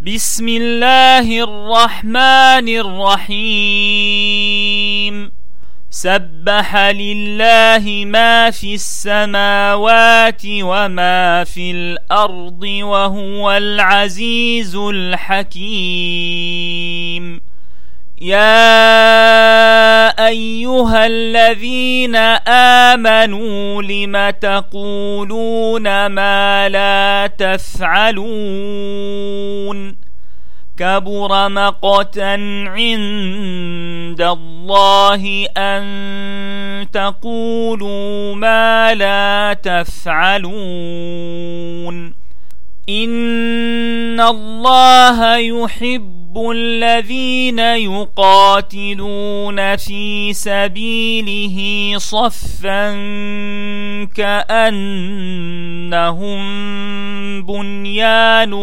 بسم الله الرحمن الرحيم. سبح لله ما في السماوات وما في الأرض وهو العزيز الحكيم. يا أيها الذين آمنوا لم تقولون ما لا تفعلون؟ كبر مقتا عند الله أن تقولوا ما لا تفعلون. إن الله يحب الذين يقاتلون في سبيله صفا كأنهم بنيان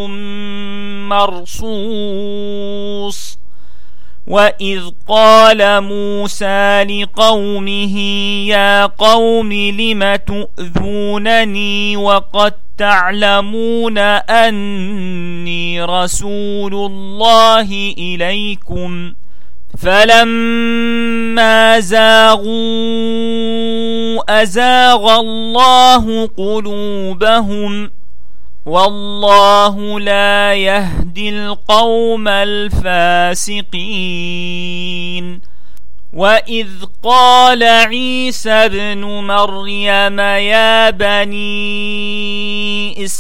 مرصوص. وإذ قال موسى لقومه يا قوم لم تؤذونني وقد تعلمون أني رسول الله إليكم؟ فلما زاغوا أزاغ الله قلوبهم والله لا يهدي القوم الفاسقين. وإذ قال عيسى ابن مريم يا بني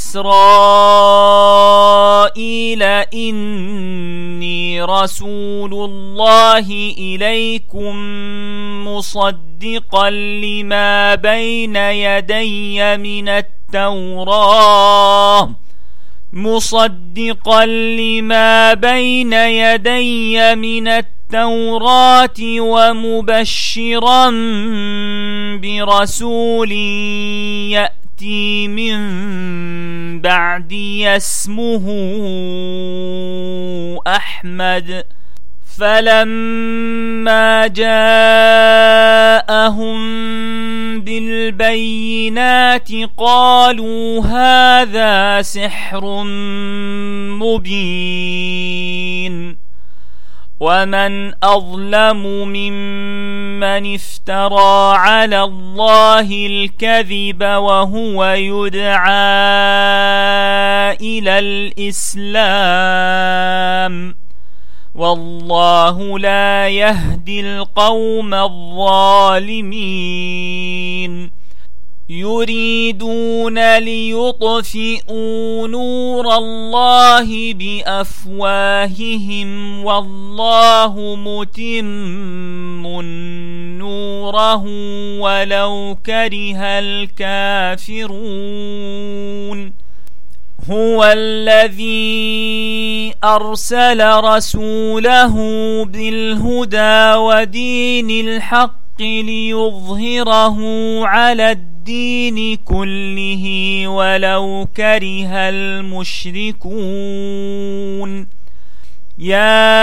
إسرائيل إني رسول الله إليكم مصدقا لما بين يدي من التوراة ومبشرا برسول يأتي من بعدي اسمه أحمد. فلما جاءهم بالبينات قالوا هذا سحر مبين. ومن أظلم ممن افترى على الله الكذب وهو يدعى إلى الإسلام والله لا يهدي القوم الظالمين. يريدون ليطفئوا نور الله بأفواههم والله متم نوره ولو كره الكافرون. هو الذي أرسل رسوله بالهدى ودين الحق ليظهره على الدين كله ولو كره المشركون. يا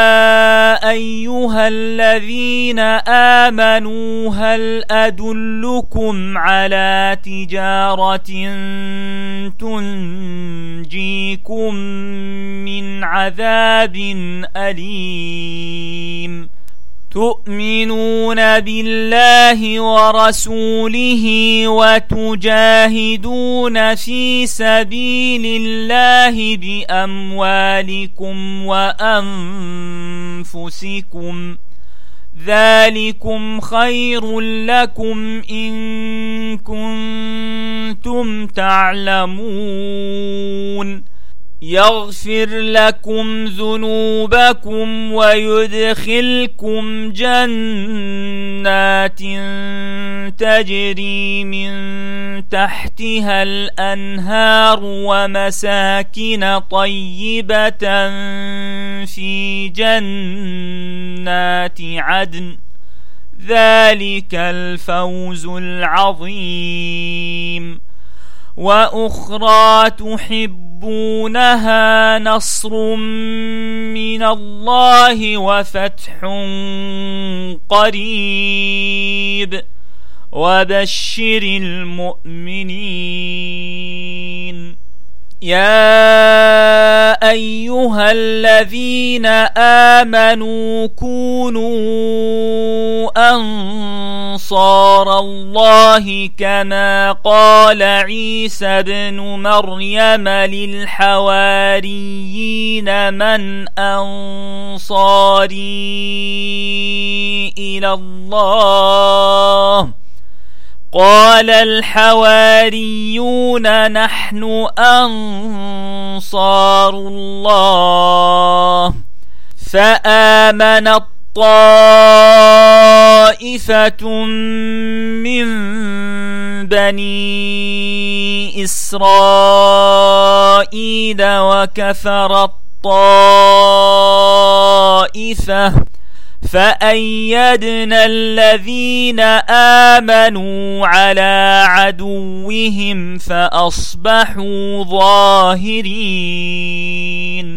أيها الذين آمنوا هل أدلكم على تجارة تنجيكم من عذاب أليم؟ تؤمنون بالله ورسوله وتجاهدون في سبيل الله بأموالكم وأنفسكم ذلكم خير لكم إن كنتم تعلمون. يغفر لكم ذنوبكم ويدخلكم جنات تجري من تحتها الأنهار ومساكن طيبة في جنات عدن ذلك الفوز العظيم. وأخرى تحبونها نصر من الله وفتح قريب وبشر المؤمنين. يا أيها الذين آمنوا كونوا أنصار الله كما قال عيسى ابن مريم للحواريين من أنصاري إلى الله قال الحواريون نحن أنصار الله فآمنت طائفة من بني إسرائيل وكفرت طائفة فأيدنا الذين آمنوا على عدوهم فأصبحوا ظاهرين.